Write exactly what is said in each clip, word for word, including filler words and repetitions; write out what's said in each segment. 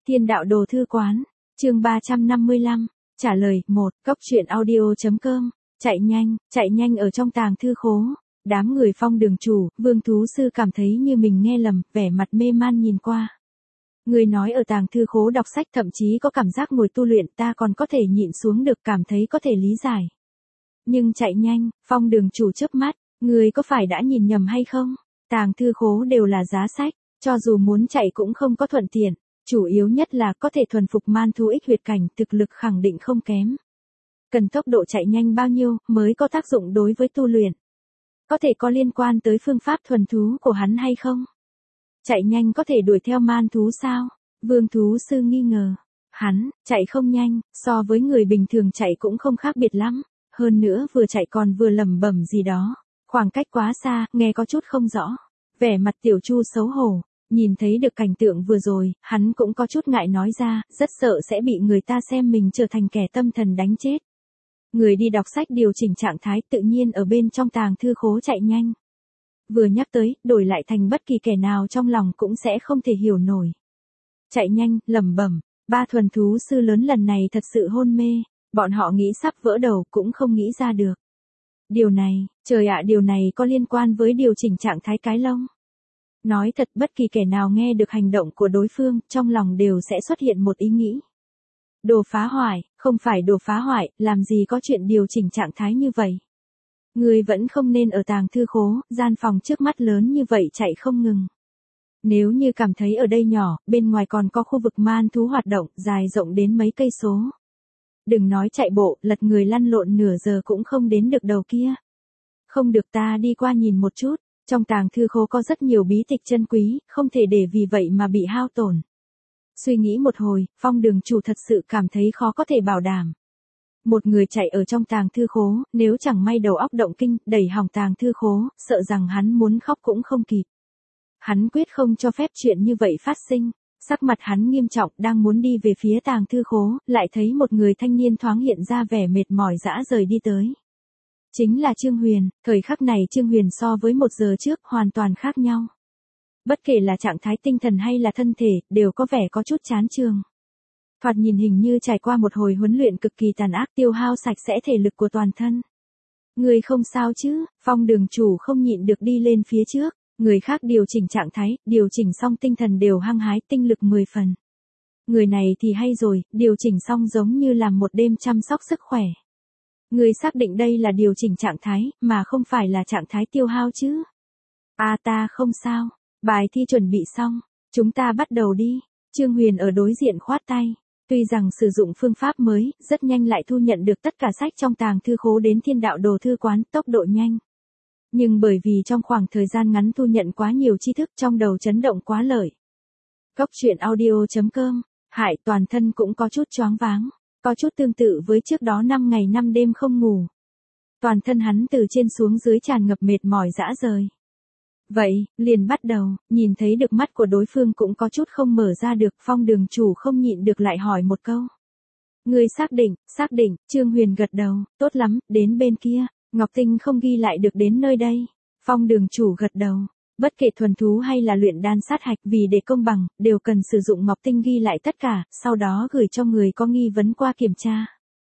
Thiên đạo đồ thư quán, chương ba trăm năm mươi lăm, trả lời, một, cốc truyện audio.com, chạy nhanh, chạy nhanh ở trong tàng thư khố. Đám người Phong Đường chủ, Vương Thú Sư cảm thấy như mình nghe lầm, vẻ mặt mê man nhìn qua. Người nói ở tàng thư khố đọc sách thậm chí có cảm giác ngồi tu luyện, ta còn có thể nhịn xuống được, cảm thấy có thể lý giải. Nhưng chạy nhanh, Phong Đường chủ chớp mắt, người có phải đã nhìn nhầm hay không? Tàng thư khố đều là giá sách, cho dù muốn chạy cũng không có thuận tiện, chủ yếu nhất là có thể thuần phục man thú ích huyệt cảnh, thực lực khẳng định không kém. Cần tốc độ chạy nhanh bao nhiêu mới có tác dụng đối với tu luyện? Có thể có liên quan tới phương pháp thuần thú của hắn hay không? Chạy nhanh có thể đuổi theo man thú sao? Vương Thú Sư nghi ngờ. Hắn, chạy không nhanh, so với người bình thường chạy cũng không khác biệt lắm. Hơn nữa vừa chạy còn vừa lẩm bẩm gì đó. Khoảng cách quá xa, nghe có chút không rõ. Vẻ mặt Tiểu Chu xấu hổ. Nhìn thấy được cảnh tượng vừa rồi, hắn cũng có chút ngại nói ra, rất sợ sẽ bị người ta xem mình trở thành kẻ tâm thần đánh chết. Người đi đọc sách điều chỉnh trạng thái tự nhiên ở bên trong tàng thư khố chạy nhanh. Vừa nhắc tới, đổi lại thành bất kỳ kẻ nào trong lòng cũng sẽ không thể hiểu nổi. Chạy nhanh, lẩm bẩm, ba thuần thú sư lớn lần này thật sự hôn mê, bọn họ nghĩ sắp vỡ đầu cũng không nghĩ ra được. Điều này, trời ạ, điều này có liên quan với điều chỉnh trạng thái cái lông. Nói thật, bất kỳ kẻ nào nghe được hành động của đối phương, trong lòng đều sẽ xuất hiện một ý nghĩ. Đồ phá hoại, không phải đồ phá hoại, làm gì có chuyện điều chỉnh trạng thái như vậy. Người vẫn không nên ở tàng thư khố, gian phòng trước mắt lớn như vậy chạy không ngừng. Nếu như cảm thấy ở đây nhỏ, bên ngoài còn có khu vực man thú hoạt động, dài rộng đến mấy cây số. Đừng nói chạy bộ, lật người lăn lộn nửa giờ cũng không đến được đầu kia. Không được, ta đi qua nhìn một chút, trong tàng thư khố có rất nhiều bí tịch chân quý, không thể để vì vậy mà bị hao tổn. Suy nghĩ một hồi, Phong Đường chủ thật sự cảm thấy khó có thể bảo đảm. Một người chạy ở trong tàng thư khố, nếu chẳng may đầu óc động kinh, đẩy hỏng tàng thư khố, sợ rằng hắn muốn khóc cũng không kịp. Hắn quyết không cho phép chuyện như vậy phát sinh. Sắc mặt hắn nghiêm trọng, đang muốn đi về phía tàng thư khố, lại thấy một người thanh niên thoáng hiện ra vẻ mệt mỏi dã rời đi tới. Chính là Trương Huyền, thời khắc này Trương Huyền so với một giờ trước hoàn toàn khác nhau. Bất kể là trạng thái tinh thần hay là thân thể, đều có vẻ có chút chán chường. Thoạt nhìn hình như trải qua một hồi huấn luyện cực kỳ tàn ác, tiêu hao sạch sẽ thể lực của toàn thân. Người không sao chứ? Phong Đường chủ không nhịn được đi lên phía trước. Người khác điều chỉnh trạng thái, điều chỉnh xong tinh thần đều hăng hái, tinh lực mười phần. Người này thì hay rồi, điều chỉnh xong giống như làm một đêm chăm sóc sức khỏe. Người xác định đây là điều chỉnh trạng thái, mà không phải là trạng thái tiêu hao chứ? À, ta không sao. Bài thi chuẩn bị xong, chúng ta bắt đầu đi. Trương Huyền ở đối diện khoát tay. Tuy rằng sử dụng phương pháp mới, rất nhanh lại thu nhận được tất cả sách trong tàng thư khố đến Thiên đạo đồ thư quán, tốc độ nhanh. Nhưng bởi vì trong khoảng thời gian ngắn thu nhận quá nhiều tri thức, trong đầu chấn động quá lợi. Cốc truyện audio.com, hại toàn thân cũng có chút choáng váng, có chút tương tự với trước đó năm ngày năm đêm không ngủ. Toàn thân hắn từ trên xuống dưới tràn ngập mệt mỏi dã rời. Vậy, liền bắt đầu, nhìn thấy được mắt của đối phương cũng có chút không mở ra được, Phong Đường chủ không nhịn được lại hỏi một câu. Người xác định, xác định, Trương Huyền gật đầu, tốt lắm, đến bên kia, Ngọc Tinh không ghi lại được đến nơi đây. Phong Đường chủ gật đầu, bất kể thuần thú hay là luyện đan sát hạch, vì để công bằng, đều cần sử dụng Ngọc Tinh ghi lại tất cả, sau đó gửi cho người có nghi vấn qua kiểm tra.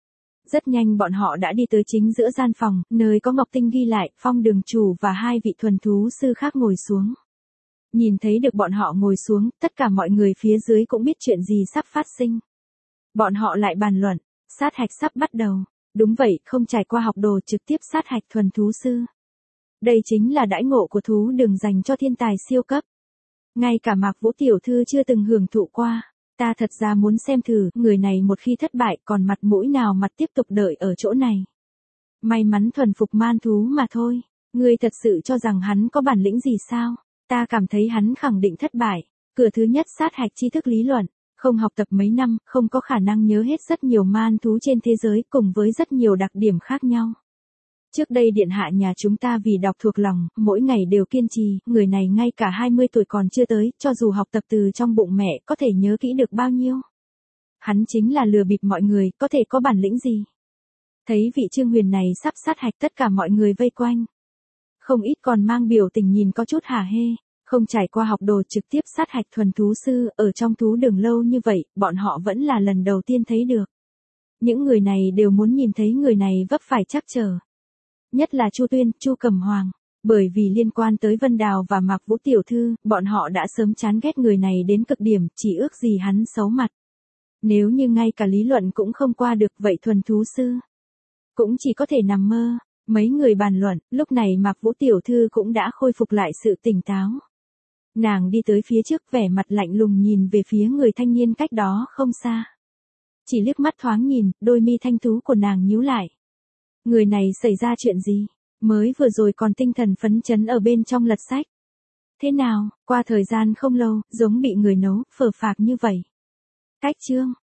Rất nhanh bọn họ đã đi tới chính giữa gian phòng, nơi có Ngọc Tinh ghi lại, Phong Đường chủ và hai vị thuần thú sư khác ngồi xuống. Nhìn thấy được bọn họ ngồi xuống, tất cả mọi người phía dưới cũng biết chuyện gì sắp phát sinh. Bọn họ lại bàn luận, sát hạch sắp bắt đầu. Đúng vậy, không trải qua học đồ trực tiếp sát hạch thuần thú sư. Đây chính là đãi ngộ của thú đường dành cho thiên tài siêu cấp. Ngay cả Mạc Vũ tiểu thư chưa từng hưởng thụ qua. Ta thật ra muốn xem thử, người này một khi thất bại còn mặt mũi nào mặt tiếp tục đợi ở chỗ này. May mắn thuần phục man thú mà thôi. Ngươi thật sự cho rằng hắn có bản lĩnh gì sao? Ta cảm thấy hắn khẳng định thất bại. Cửa thứ nhất sát hạch tri thức lý luận. Không học tập mấy năm, không có khả năng nhớ hết rất nhiều man thú trên thế giới cùng với rất nhiều đặc điểm khác nhau. Trước đây điện hạ nhà chúng ta vì đọc thuộc lòng, mỗi ngày đều kiên trì, người này ngay cả hai mươi tuổi còn chưa tới, cho dù học tập từ trong bụng mẹ có thể nhớ kỹ được bao nhiêu. Hắn chính là lừa bịp mọi người, có thể có bản lĩnh gì. Thấy vị Trương Huyền này sắp sát hạch, tất cả mọi người vây quanh. Không ít còn mang biểu tình nhìn có chút hả hê. Không trải qua học đồ trực tiếp sát hạch thuần thú sư ở trong thú đường lâu như vậy, bọn họ vẫn là lần đầu tiên thấy được. Những người này đều muốn nhìn thấy người này vấp phải trắc trở. Nhất là Chu Tuyên, Chu Cẩm Hoàng. Bởi vì liên quan tới Vân Đào và Mạc Vũ tiểu thư, bọn họ đã sớm chán ghét người này đến cực điểm, chỉ ước gì hắn xấu mặt. Nếu như ngay cả lý luận cũng không qua được vậy thuần thú sư cũng chỉ có thể nằm mơ. Mấy người bàn luận, lúc này Mạc Vũ tiểu thư cũng đã khôi phục lại sự tỉnh táo. Nàng đi tới phía trước vẻ mặt lạnh lùng nhìn về phía người thanh niên cách đó không xa. Chỉ liếc mắt thoáng nhìn, đôi mi thanh tú của nàng nhíu lại. Người này xảy ra chuyện gì? Mới vừa rồi còn tinh thần phấn chấn ở bên trong lật sách. Thế nào, qua thời gian không lâu, giống bị người nấu, phờ phạc như vậy. Cách chương,